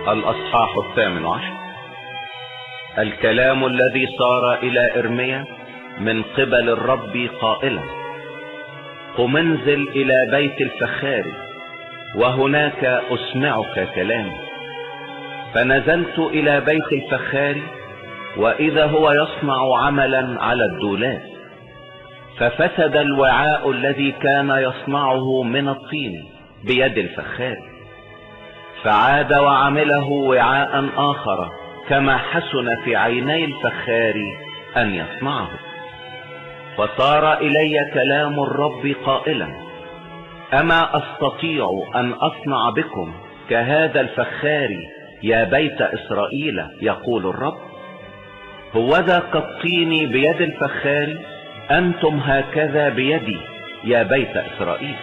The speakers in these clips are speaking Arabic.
الأصحاح 18. الكلام الذي صار إلى إرميا من قبل الرب قائلا: قم انزل إلى بيت الفخار وهناك أسمعك كلامي. فنزلت إلى بيت الفخار وإذا هو يصنع عملا على الدولاب، ففسد الوعاء الذي كان يصنعه من الطين بيد الفخار، فعاد وعمله وعاء آخر كما حسن في عيني الفخار أن يصنعه. فصار إلي كلام الرب قائلا: أما أستطيع أن أصنع بكم كهذا الفخار يا بيت إسرائيل، يقول الرب؟ هوذا كالطين بيد الفخار، أنتم هكذا بيدي يا بيت إسرائيل.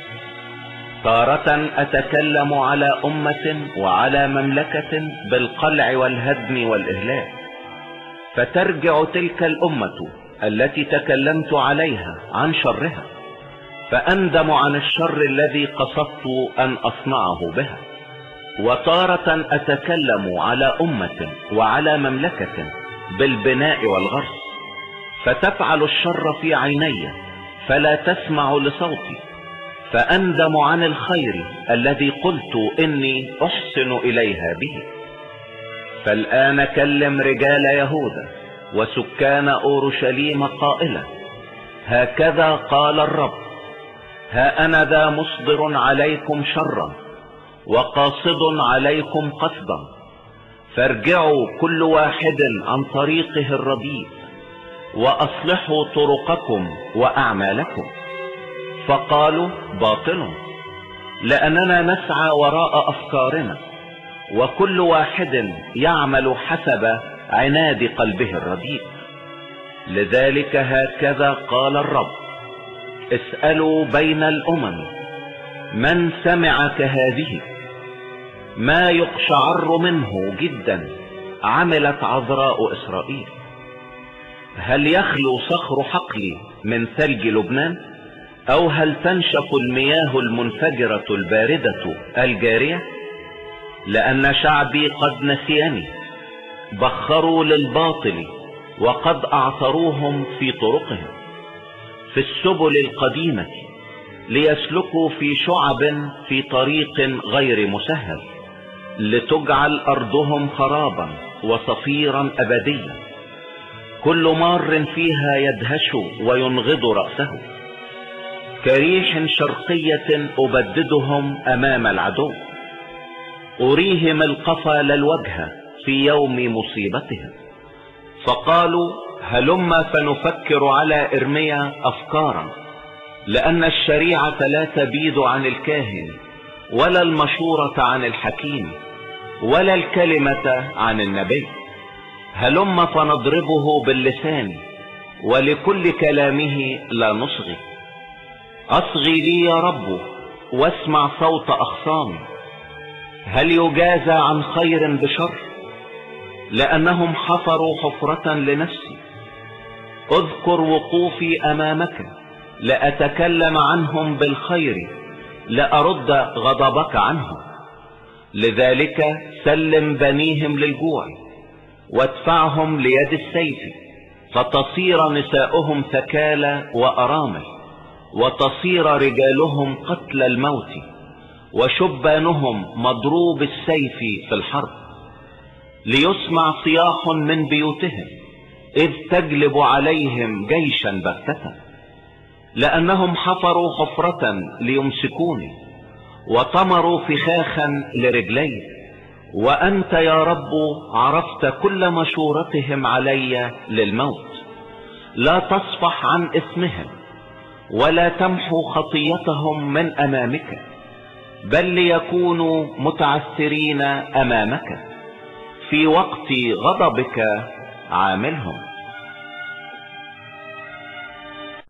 تارة أتكلم على أمة وعلى مملكة بالقلع والهدم والإهلاك، فترجع تلك الأمة التي تكلمت عليها عن شرها، فأندم عن الشر الذي قصدت أن أصنعه بها. وتارة أتكلم على أمة وعلى مملكة بالبناء والغرس، فتفعل الشر في عيني فلا تسمع لصوتي، فأندم عن الخير الذي قلت إني أحسن إليها به. فالآن كلم رجال يهوذا وسكان أورشليم قائلا: هكذا قال الرب: ها أنا ذا مصدر عليكم شرا وقاصد عليكم قصدا، فارجعوا كل واحد عن طريقه الرديء وأصلحوا طرقكم وأعمالكم. فقالوا: باطل، لأننا نسعى وراء أفكارنا، وكل واحد يعمل حسب عناد قلبه الرديء. لذلك هكذا قال الرب: اسألوا بين الأمم من سمع كهذه، ما يقشعر منه جدا عملت عذراء إسرائيل. هل يخلو صخر حقل من ثلج لبنان؟ أو هل تنشف المياه المنفجرة الباردة الجارية؟ لأن شعبي قد نسيني، بخروا للباطل وقد أعثروهم في طرقهم في السبل القديمة، ليسلكوا في شعب في طريق غير مسهل، لتجعل أرضهم خرابا وصفيرا أبديا، كل مار فيها يدهش وينغض رأسه. كريح شرقية أبددهم أمام العدو، أريهم القفا للوجه في يوم مصيبتهم. فقالوا: هلما فنفكر على إرميا أفكارا، لأن الشريعة لا تبيد عن الكاهن، ولا المشورة عن الحكيم، ولا الكلمة عن النبي. هلما فنضربه باللسان، ولكل كلامه لا نصغي. أصغي لي يا رب واسمع صوت أخصامي. هل يجازى عن خير بشر؟ لأنهم حفروا حفرة لنفسي. اذكر وقوفي أمامك، لأتكلم عنهم بالخير، لأرد غضبك عنهم. لذلك سلم بنيهم للجوع وادفعهم ليد السيف، فتصير نساؤهم ثكالى وأرامل، وتصير رجالهم قتل الموت، وشبانهم مضروب السيف في الحرب. ليسمع صياح من بيوتهم إذ تجلب عليهم جيشا بغتة، لأنهم حفروا حفرة ليمسكوني، وطمروا فخاخا لرجلي. وأنت يا رب عرفت كل مشورتهم علي للموت. لا تصفح عن اسمهم ولا تمحو خطيتهم من أمامك، بل ليكونوا متعثرين أمامك في وقت غضبك عاملهم.